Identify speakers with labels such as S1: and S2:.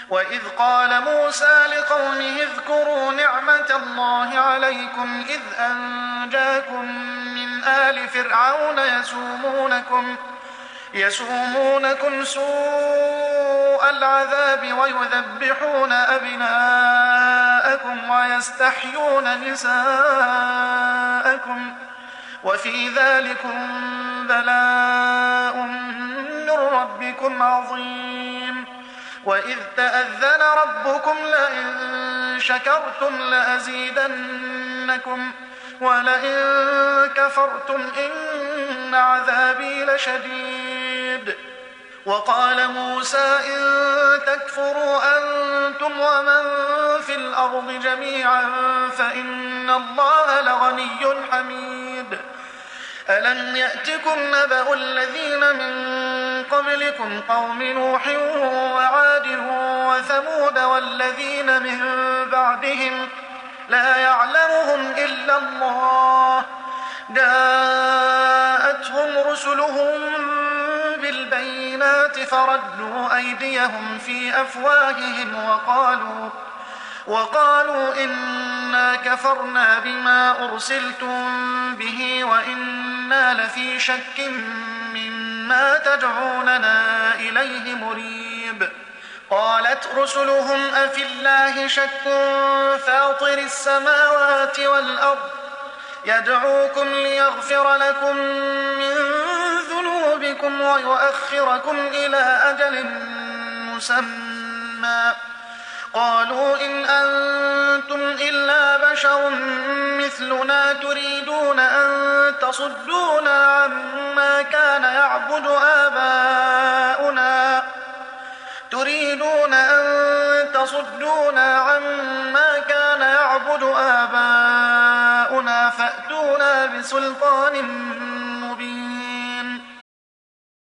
S1: وإذ قال موسى لقومه اذكروا نعمة الله عليكم إذ أنجاكم من آل فرعون يسومونكم سوء العذاب ويذبحون أبناءكم ويستحيون نساءكم وفي ذلكم بلاء من ربكم عظيم. وإذ تأذن ربكم لئن شكرتم لأزيدنكم ولئن كفرتم إن عذابي لشديد. وقال موسى إن تكفروا أنتم ومن في الأرض جميعا فإن الله لغني حميد. ألم يأتكم نبأ الذين من قبلكم قوم نوح وعاد وثمود والذين من بعدهم لا يعلمهم إلا الله جاءتهم رسلهم بالبينات فردوا أيديهم في أفواههم وقالوا إنا كفرنا بما أرسلتم به وإنا لفي شك مما تدعوننا إليه مريب. قالت رسلهم أفي الله شك فاطر السماوات والأرض يدعوكم ليغفر لكم من ذنوبكم ويؤخركم إلى أجل مسمى قالوا إن أنتم إلا بشر مثلنا تريدون أن تصدونا عما كان يعبد آباؤنا فأتونا بسلطان